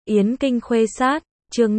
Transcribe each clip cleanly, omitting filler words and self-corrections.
Yến Kinh Khuê Sát, chương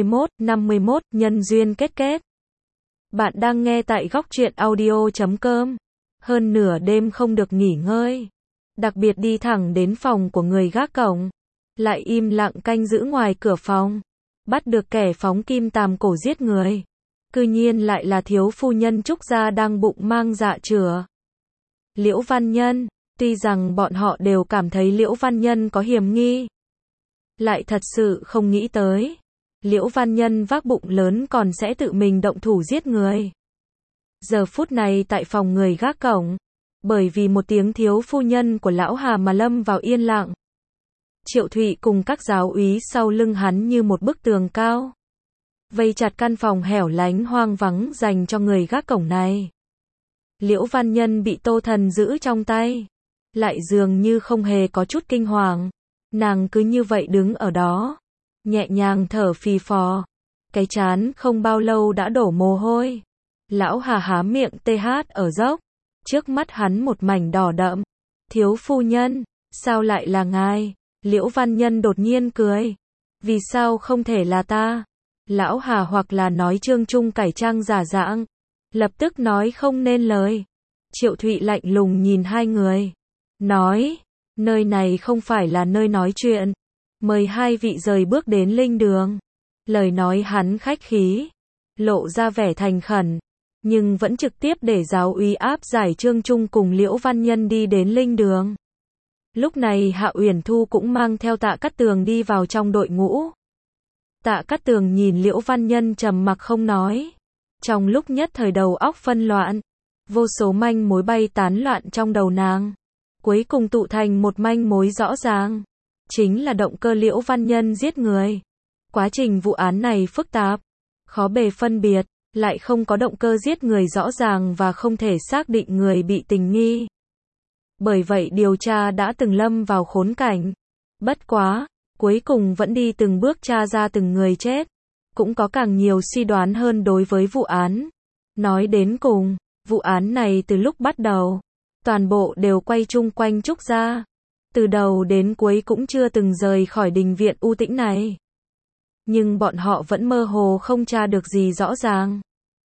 51, nhân duyên kết. Bạn đang nghe tại góc truyện audio.com. Hơn nửa đêm không được nghỉ ngơi. Đặc biệt đi thẳng đến phòng của người gác cổng. Lại im lặng canh giữ ngoài cửa phòng. Bắt được kẻ phóng kim tàm cổ giết người. Cư nhiên lại là thiếu phu nhân Trúc Gia đang bụng mang dạ chửa. Liễu Văn Nhân, tuy rằng bọn họ đều cảm thấy Liễu Văn Nhân có hiểm nghi. Lại thật sự không nghĩ tới. Liễu Văn Nhân vác bụng lớn còn sẽ tự mình động thủ giết người. Giờ phút này tại phòng người gác cổng. Bởi vì một tiếng thiếu phu nhân của lão Hà mà lâm vào yên lặng. Triệu Thụy cùng các giáo úy sau lưng hắn như một bức tường cao. Vây chặt căn phòng hẻo lánh hoang vắng dành cho người gác cổng này. Liễu Văn Nhân bị Tô Thần giữ trong tay. Lại dường như không hề có chút kinh hoàng. Nàng cứ như vậy đứng ở đó. Nhẹ nhàng thở phì phò. Cái trán không bao lâu đã đổ mồ hôi. Lão Hà há miệng TH ở dốc. Trước mắt hắn một mảnh đỏ đậm. Thiếu phu nhân, sao lại là ngài? Liễu Văn Nhân đột nhiên cười. Vì sao không thể là ta? Lão Hà hoặc là nói Trương Trung cải trang giả dạng. Lập tức nói không nên lời. Triệu Thụy lạnh lùng nhìn hai người. Nói, nơi này không phải là nơi nói chuyện. Mời hai vị rời bước đến linh đường. Lời nói hắn khách khí. Lộ ra vẻ thành khẩn. Nhưng vẫn trực tiếp để giáo úy áp giải Trương Trung cùng Liễu Văn Nhân đi đến linh đường. Lúc này Hạ Uyển Thu cũng mang theo Tạ Cát Tường đi vào trong đội ngũ. Tạ Cát Tường nhìn Liễu Văn Nhân trầm mặc không nói. Trong lúc nhất thời đầu óc phân loạn. Vô số manh mối bay tán loạn trong đầu nàng. Cuối cùng tụ thành một manh mối rõ ràng. Chính là động cơ Liễu Văn Nhân giết người. Quá trình vụ án này phức tạp. Khó bề phân biệt. Lại không có động cơ giết người rõ ràng và không thể xác định người bị tình nghi. Bởi vậy điều tra đã từng lâm vào khốn cảnh. Bất quá, cuối cùng vẫn đi từng bước tra ra từng người chết. Cũng có càng nhiều suy đoán hơn đối với vụ án. Nói đến cùng, vụ án này từ lúc bắt đầu, toàn bộ đều quay chung quanh Trúc Gia. Từ đầu đến cuối cũng chưa từng rời khỏi đình viện u tĩnh này. Nhưng bọn họ vẫn mơ hồ không tra được gì rõ ràng.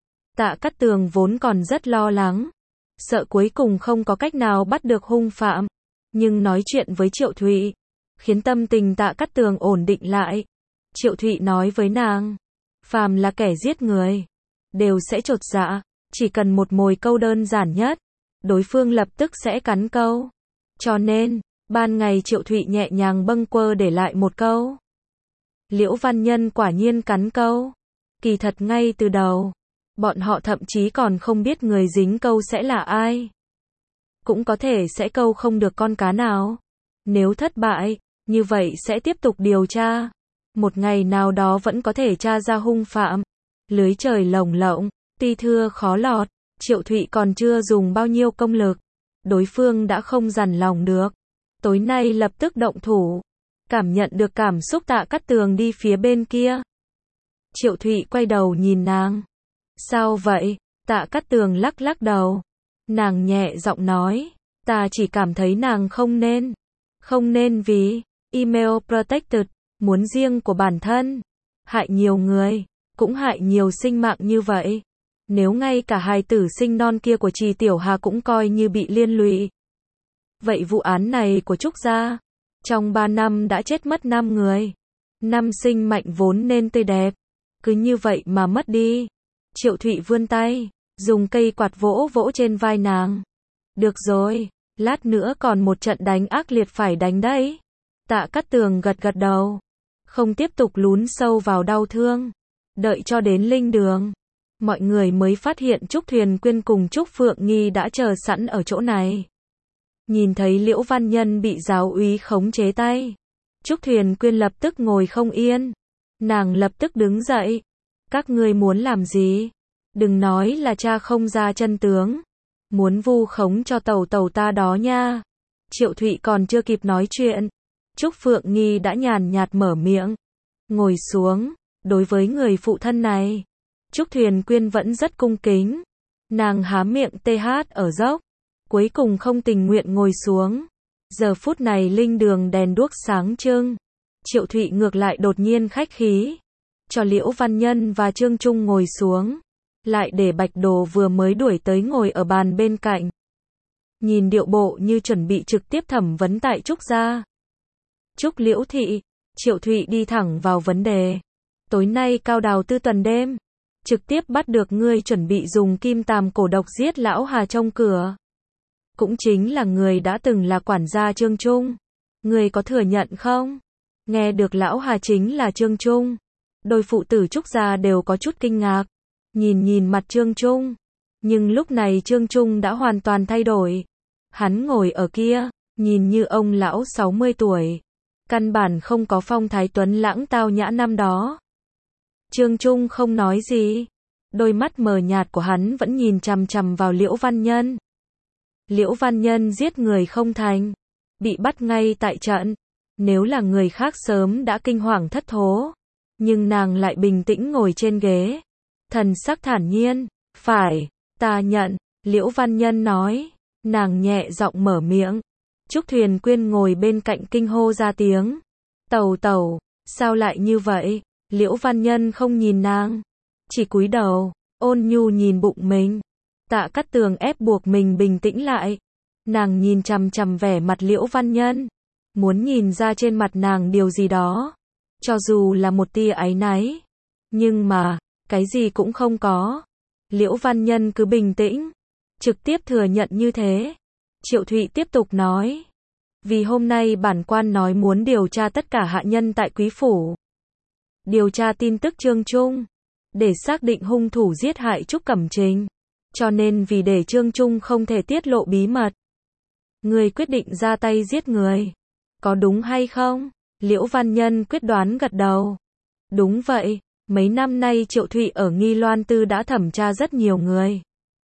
Tạ Cát Tường vốn còn rất lo lắng. Sợ cuối cùng không có cách nào bắt được hung phạm. Nhưng nói chuyện với Triệu Thụy, khiến tâm tình Tạ Cát Tường ổn định lại. Triệu Thụy nói với nàng, phàm là kẻ giết người, đều sẽ chột dạ. Chỉ cần một mồi câu đơn giản nhất, đối phương lập tức sẽ cắn câu. Cho nên, ban ngày Triệu Thụy nhẹ nhàng bâng quơ để lại một câu. Liễu Văn Nhân quả nhiên cắn câu. Kỳ thật ngay từ đầu, bọn họ thậm chí còn không biết người dính câu sẽ là ai. Cũng có thể sẽ câu không được con cá nào. Nếu thất bại, như vậy sẽ tiếp tục điều tra. Một ngày nào đó vẫn có thể tra ra hung phạm. Lưới trời lồng lộng, ti thưa khó lọt. Triệu Thụy còn chưa dùng bao nhiêu công lực. Đối phương đã không dằn lòng được. Tối nay lập tức động thủ. Cảm nhận được cảm xúc Tạ Cát Tường đi phía bên kia. Triệu Thụy quay đầu nhìn nàng. Sao vậy? Tạ Cát Tường lắc lắc đầu. Nàng nhẹ giọng nói. Ta chỉ cảm thấy nàng không nên. Không nên vì email protected, muốn riêng của bản thân. Hại nhiều người, cũng hại nhiều sinh mạng như vậy. Nếu ngay cả hài tử sinh non kia của Trì Tiểu Hà cũng coi như bị liên lụy. Vậy vụ án này của Trúc Gia, trong 3 năm đã chết mất 5 người. 5 sinh mệnh vốn nên tươi đẹp. Cứ như vậy mà mất đi. Triệu Thụy vươn tay, dùng cây quạt vỗ vỗ trên vai nàng. Được rồi, lát nữa còn một trận đánh ác liệt phải đánh đấy. Tạ Cát Tường gật gật đầu. Không tiếp tục lún sâu vào đau thương. Đợi cho đến linh đường. Mọi người mới phát hiện Trúc Thuyền Quyên cùng Trúc Phượng Nghi đã chờ sẵn ở chỗ này. Nhìn thấy Liễu Văn Nhân bị giáo úy khống chế tay. Trúc Thuyền Quyên lập tức ngồi không yên. Nàng lập tức đứng dậy. Các ngươi muốn làm gì? Đừng nói là cha không ra chân tướng. Muốn vu khống cho tẩu tẩu ta đó nha. Triệu Thụy còn chưa kịp nói chuyện. Trúc Phượng Nghi đã nhàn nhạt mở miệng. Ngồi xuống. Đối với người phụ thân này, Trúc Thuyền Quyên vẫn rất cung kính. Nàng há miệng TH ở dốc. Cuối cùng không tình nguyện ngồi xuống. Giờ phút này linh đường đèn đuốc sáng trưng. Triệu Thụy ngược lại đột nhiên khách khí, cho Liễu Văn Nhân và Trương Trung ngồi xuống, lại để Bạch Đồ vừa mới đuổi tới ngồi ở bàn bên cạnh. Nhìn điệu bộ như chuẩn bị trực tiếp thẩm vấn tại Trúc gia. Trúc Liễu thị, Triệu Thụy đi thẳng vào vấn đề. Tối nay Cao Đào Tư tuần đêm, trực tiếp bắt được ngươi chuẩn bị dùng kim tàm cổ độc giết lão Hà trong cửa. Cũng chính là người đã từng là quản gia Trương Trung. Ngươi có thừa nhận không? Nghe được lão Hà chính là Trương Trung. Đôi phụ tử Trúc gia đều có chút kinh ngạc. Nhìn mặt Trương Trung. Nhưng lúc này Trương Trung đã hoàn toàn thay đổi. Hắn ngồi ở kia, nhìn như ông lão 60 tuổi. Căn bản không có phong thái tuấn lãng tao nhã năm đó. Trương Trung không nói gì. Đôi mắt mờ nhạt của hắn vẫn nhìn chằm chằm vào Liễu Văn Nhân. Liễu Văn Nhân giết người không thành, bị bắt ngay tại trận. Nếu là người khác sớm đã kinh hoàng thất thố. Nhưng nàng lại bình tĩnh ngồi trên ghế. Thần sắc thản nhiên. Phải, ta nhận, Liễu Văn Nhân nói. Nàng nhẹ giọng mở miệng. Trúc Thuyền Quyên ngồi bên cạnh kinh hô ra tiếng. Tẩu tẩu, sao lại như vậy? Liễu Văn Nhân không nhìn nàng, chỉ cúi đầu, ôn nhu nhìn bụng mình. Tạ Cát Tường ép buộc mình bình tĩnh lại. Nàng nhìn chằm chằm vẻ mặt Liễu Văn Nhân, muốn nhìn ra trên mặt nàng điều gì đó, cho dù là một tia áy náy. Nhưng mà, cái gì cũng không có. Liễu Văn Nhân cứ bình tĩnh, trực tiếp thừa nhận như thế. Triệu Thụy tiếp tục nói. Vì hôm nay bản quan nói muốn điều tra tất cả hạ nhân tại quý phủ. Điều tra tin tức Trương Trung. Để xác định hung thủ giết hại Trúc Cẩm Trình. Cho nên vì để Trương Trung không thể tiết lộ bí mật. Người quyết định ra tay giết người. Có đúng hay không? Liễu Văn Nhân quyết đoán gật đầu. Đúng vậy, mấy năm nay Triệu Thụy ở Nghi Loan Tư đã thẩm tra rất nhiều người.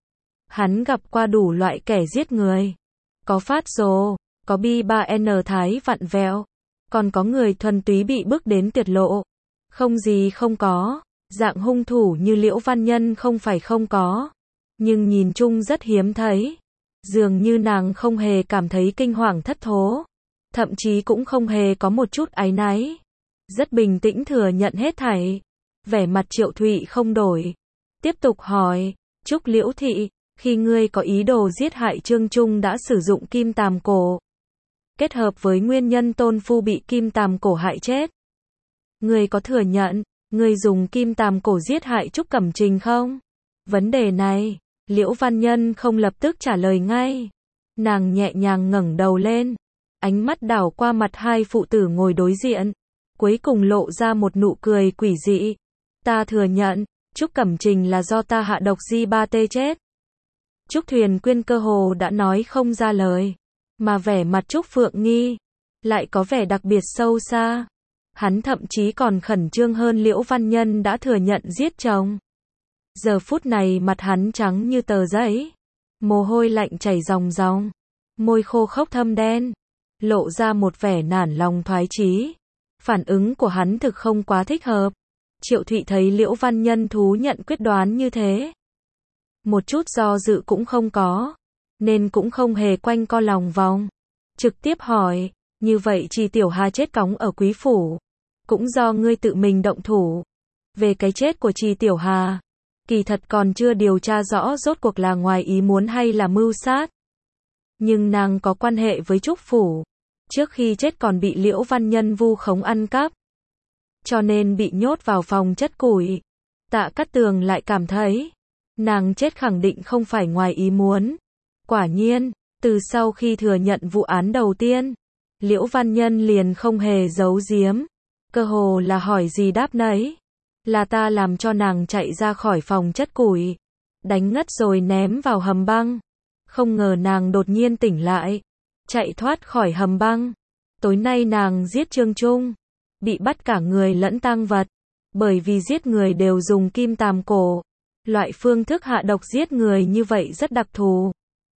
Hắn gặp qua đủ loại kẻ giết người. Có phát rồ, có bi 3N thái vặn vẹo, còn có người thuần túy bị bước đến tuyệt lộ. Không gì không có, dạng hung thủ như Liễu Văn Nhân không phải không có, nhưng nhìn chung rất hiếm thấy. Dường như nàng không hề cảm thấy kinh hoàng thất thố, thậm chí cũng không hề có một chút áy náy. Rất bình tĩnh thừa nhận hết thảy. Vẻ mặt Triệu Thụy không đổi. Tiếp tục hỏi, Trúc Liễu thị, khi ngươi có ý đồ giết hại Trương Trung đã sử dụng kim tàm cổ, kết hợp với nguyên nhân tôn phu bị kim tàm cổ hại chết. Ngươi có thừa nhận, ngươi dùng kim tàm cổ giết hại Trúc Cẩm Trình không? Vấn đề này, Liễu Văn Nhân không lập tức trả lời ngay. Nàng nhẹ nhàng ngẩng đầu lên, ánh mắt đảo qua mặt hai phụ tử ngồi đối diện, cuối cùng lộ ra một nụ cười quỷ dị. Ta thừa nhận, Trúc Cẩm Trình là do ta hạ độc G3T chết. Trúc Thuyền Quyên cơ hồ đã nói không ra lời, mà vẻ mặt Trúc Phượng Nghi lại có vẻ đặc biệt sâu xa. Hắn thậm chí còn khẩn trương hơn Liễu Văn Nhân đã thừa nhận giết chồng. Giờ phút này mặt hắn trắng như tờ giấy, mồ hôi lạnh chảy ròng ròng, môi khô khốc thâm đen, lộ ra một vẻ nản lòng thoái chí. Phản ứng của hắn thực không quá thích hợp. Triệu Thụy thấy Liễu Văn Nhân thú nhận quyết đoán như thế, một chút do dự cũng không có, nên cũng không hề quanh co lòng vòng. Trực tiếp hỏi, như vậy Trì Tiểu Hà chết cóng ở quý phủ, cũng do ngươi tự mình động thủ. Về cái chết của Trì Tiểu Hà, kỳ thật còn chưa điều tra rõ rốt cuộc là ngoài ý muốn hay là mưu sát. Nhưng nàng có quan hệ với Trúc phủ, trước khi chết còn bị Liễu Văn Nhân vu khống ăn cắp, cho nên bị nhốt vào phòng chất củi. Tạ Cát Tường lại cảm thấy, nàng chết khẳng định không phải ngoài ý muốn. Quả nhiên, từ sau khi thừa nhận vụ án đầu tiên, Liễu Văn Nhân liền không hề giấu giếm, cơ hồ là hỏi gì đáp nấy. Là ta làm cho nàng chạy ra khỏi phòng chất củi, đánh ngất rồi ném vào hầm băng. Không ngờ nàng đột nhiên tỉnh lại, chạy thoát khỏi hầm băng. Tối nay nàng giết Trương Trung, bị bắt cả người lẫn tang vật, bởi vì giết người đều dùng kim tàm cổ. Loại phương thức hạ độc giết người như vậy rất đặc thù.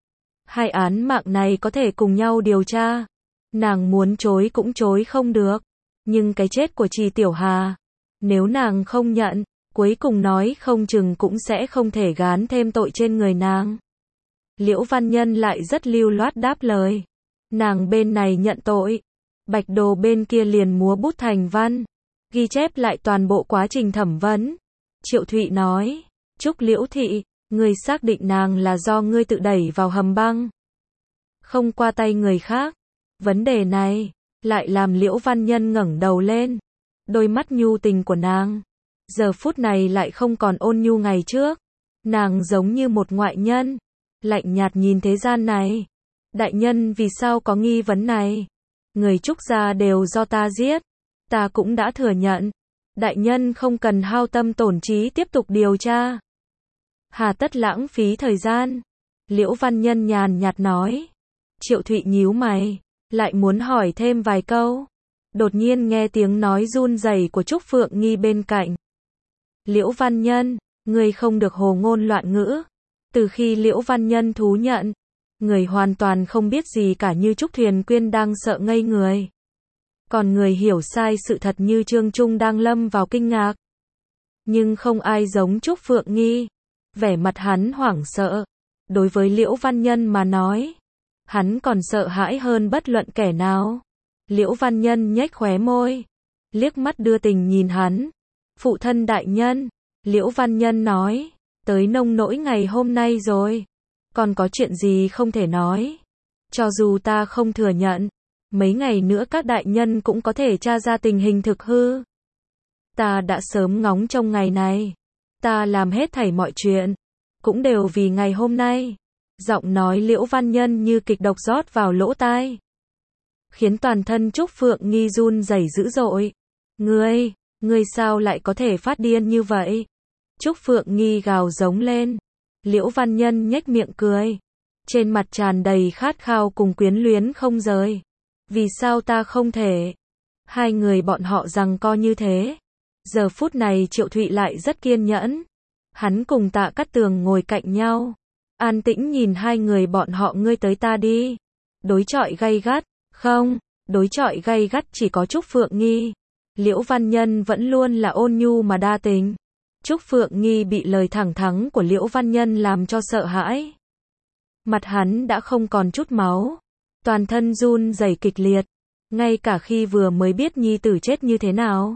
Hai án mạng này có thể cùng nhau điều tra. Nàng muốn chối cũng chối không được. Nhưng cái chết của Trì Tiểu Hà, nếu nàng không nhận, cuối cùng nói không chừng cũng sẽ không thể gán thêm tội trên người nàng. Liễu Văn Nhân lại rất lưu loát đáp lời. Nàng bên này nhận tội, Bạch Đồ bên kia liền múa bút thành văn, ghi chép lại toàn bộ quá trình thẩm vấn. Triệu Thụy nói, Trúc Liễu Thị, ngươi xác định nàng là do ngươi tự đẩy vào hầm băng, không qua tay người khác. Vấn đề này lại làm Liễu Văn Nhân ngẩng đầu lên. Đôi mắt nhu tình của nàng giờ phút này lại không còn ôn nhu ngày trước. Nàng giống như một ngoại nhân, lạnh nhạt nhìn thế gian này. Đại nhân vì sao có nghi vấn này? Người Trúc gia đều do ta giết. Ta cũng đã thừa nhận. Đại nhân không cần hao tâm tổn trí tiếp tục điều tra. Hà tất lãng phí thời gian. Liễu Văn Nhân nhàn nhạt nói. Triệu Thụy nhíu mày, lại muốn hỏi thêm vài câu. Đột nhiên nghe tiếng nói run rẩy của Trúc Phượng Nghi bên cạnh. Liễu Văn Nhân, người không được hồ ngôn loạn ngữ. Từ khi Liễu Văn Nhân thú nhận, người hoàn toàn không biết gì cả như Trúc Thuyền Quyên đang sợ ngây người. Còn người hiểu sai sự thật như Trương Trung đang lâm vào kinh ngạc. Nhưng không ai giống Trúc Phượng Nghi. Vẻ mặt hắn hoảng sợ. Đối với Liễu Văn Nhân mà nói, hắn còn sợ hãi hơn bất luận kẻ nào. Liễu Văn Nhân nhếch khóe môi, liếc mắt đưa tình nhìn hắn. Phụ thân đại nhân, Liễu Văn Nhân nói, tới nông nỗi ngày hôm nay rồi. Còn có chuyện gì không thể nói? Cho dù ta không thừa nhận, mấy ngày nữa các đại nhân cũng có thể tra ra tình hình thực hư. Ta đã sớm ngóng trông ngày này. Ta làm hết thảy mọi chuyện, cũng đều vì ngày hôm nay. Giọng nói Liễu Văn Nhân như kịch độc rót vào lỗ tai, khiến toàn thân Trúc Phượng Nghi run rẩy dữ dội. Ngươi sao lại có thể phát điên như vậy? Trúc Phượng Nghi gào giống lên. Liễu Văn Nhân nhếch miệng cười, trên mặt tràn đầy khát khao cùng quyến luyến không rời. Vì sao ta không thể? Hai người bọn họ giằng co như thế. Giờ phút này Triệu Thụy lại rất kiên nhẫn. Hắn cùng Tạ Cát Tường ngồi cạnh nhau, an tĩnh nhìn hai người bọn họ ngươi tới ta đi. Đối chọi gay gắt, không, đối chọi gay gắt chỉ có Trúc Phượng Nghi. Liễu Văn Nhân vẫn luôn là ôn nhu mà đa tình. Trúc Phượng Nghi bị lời thẳng thắn của Liễu Văn Nhân làm cho sợ hãi. Mặt hắn đã không còn chút máu, toàn thân run rẩy kịch liệt, ngay cả khi vừa mới biết nhi tử chết như thế nào,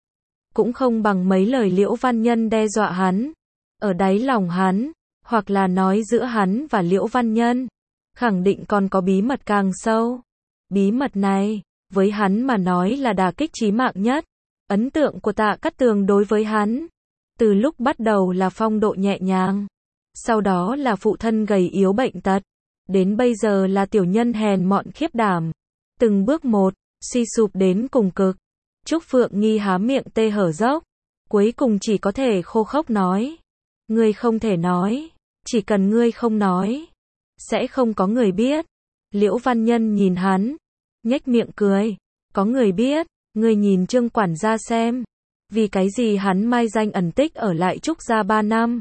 cũng không bằng mấy lời Liễu Văn Nhân đe dọa hắn. Ở đáy lòng hắn, hoặc là nói giữa hắn và Liễu Văn Nhân, khẳng định còn có bí mật càng sâu. Bí mật này, với hắn mà nói là đả kích chí mạng nhất. Ấn tượng của Tạ Cát Tường đối với hắn, từ lúc bắt đầu là phong độ nhẹ nhàng, sau đó là phụ thân gầy yếu bệnh tật, đến bây giờ là tiểu nhân hèn mọn khiếp đảm. Từng bước một, suy sụp đến cùng cực. Trúc Phượng Nghi há miệng tê hở dốc, cuối cùng chỉ có thể khô khốc nói. Ngươi không thể nói, chỉ cần ngươi không nói, sẽ không có người biết. Liễu Văn Nhân nhìn hắn, nhếch miệng cười. Có người biết, ngươi nhìn Trương quản gia xem. Vì cái gì hắn mai danh ẩn tích ở lại Trúc gia 3 năm?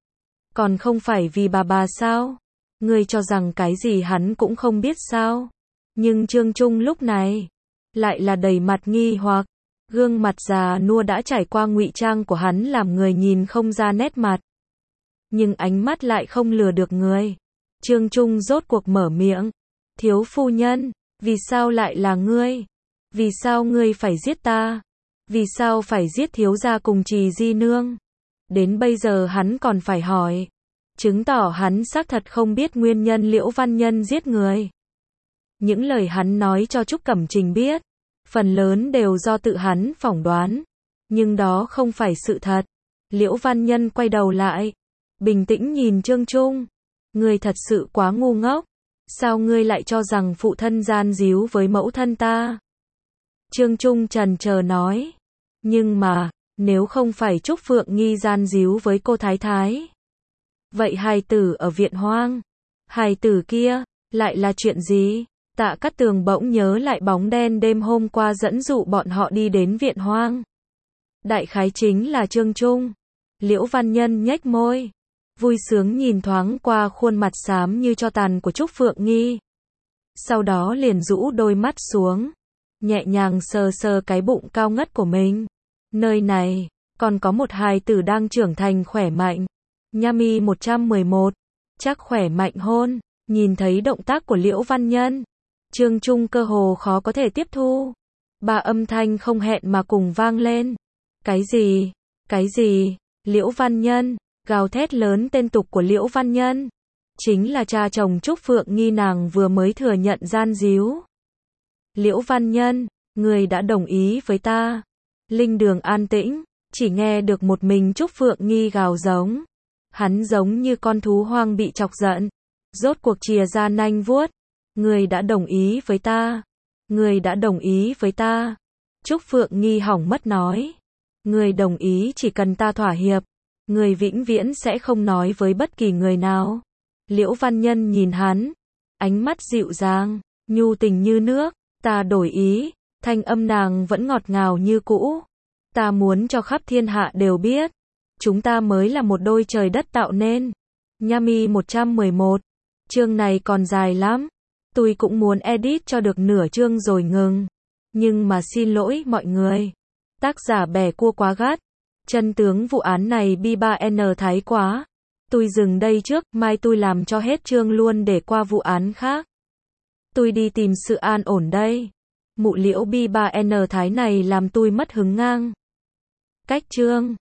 Còn không phải vì bà sao? Ngươi cho rằng cái gì hắn cũng không biết sao? Nhưng Trương Trung lúc này lại là đầy mặt nghi hoặc. Gương mặt già nua đã trải qua ngụy trang của hắn làm người nhìn không ra nét mặt. Nhưng ánh mắt lại không lừa được người. Trương Trung rốt cuộc mở miệng. Thiếu phu nhân, vì sao lại là ngươi? Vì sao ngươi phải giết ta? Vì sao phải giết thiếu gia cùng Trì Di Nương? Đến bây giờ hắn còn phải hỏi, chứng tỏ hắn xác thật không biết nguyên nhân Liễu Văn Nhân giết người. Những lời hắn nói cho Trúc Cẩm Trình biết, phần lớn đều do tự hắn phỏng đoán, nhưng đó không phải sự thật. Liễu Văn Nhân quay đầu lại, bình tĩnh nhìn Trương Trung. Ngươi thật sự quá ngu ngốc. Sao ngươi lại cho rằng phụ thân gian díu với mẫu thân ta? Trương Trung trần chờ nói. Nhưng mà, nếu không phải Trúc Phượng Nghi gian díu với cô Thái Thái, vậy hài tử ở viện hoang, hài tử kia, lại là chuyện gì? Tạ Cát Tường bỗng nhớ lại bóng đen đêm hôm qua dẫn dụ bọn họ đi đến viện hoang. Đại khái chính là Trương Trung. Liễu Văn Nhân nhếch môi, vui sướng nhìn thoáng qua khuôn mặt xám như tro tàn của Trúc Phượng Nghi. Sau đó liền rũ đôi mắt xuống, nhẹ nhàng sờ sờ cái bụng cao ngất của mình. Nơi này, còn có một hài tử đang trưởng thành khỏe mạnh. Nhami 111, chắc khỏe mạnh hôn. Nhìn thấy động tác của Liễu Văn Nhân, Trương Trung cơ hồ khó có thể tiếp thu. Ba âm thanh không hẹn mà cùng vang lên. Cái gì? Cái gì? Liễu Văn Nhân, gào thét lớn tên tục của Liễu Văn Nhân. Chính là cha chồng Trúc Phượng Nghi nàng vừa mới thừa nhận gian díu. Liễu Văn Nhân, người đã đồng ý với ta. Linh đường an tĩnh, chỉ nghe được một mình Trúc Phượng Nghi gào giống. Hắn giống như con thú hoang bị chọc giận. Rốt cuộc chìa ra nanh vuốt. Người đã đồng ý với ta. Người đã đồng ý với ta. Trúc Phượng Nghi hỏng mất nói. Người đồng ý chỉ cần ta thỏa hiệp. Người vĩnh viễn sẽ không nói với bất kỳ người nào. Liễu Văn Nhân nhìn hắn. Ánh mắt dịu dàng, nhu tình như nước. Ta đổi ý. Thanh âm nàng vẫn ngọt ngào như cũ. Ta muốn cho khắp thiên hạ đều biết. Chúng ta mới là một đôi trời đất tạo nên. Yami 111. Chương này còn dài lắm. Tôi cũng muốn edit cho được nửa chương rồi ngừng. Nhưng mà xin lỗi mọi người. Tác giả bẻ cua quá gắt. Chân tướng vụ án này B3N thái quá. Tôi dừng đây trước, mai tôi làm cho hết chương luôn để qua vụ án khác. Tôi đi tìm sự an ổn đây. Mụ Liễu B3N thái này làm tôi mất hứng ngang. Cách chương.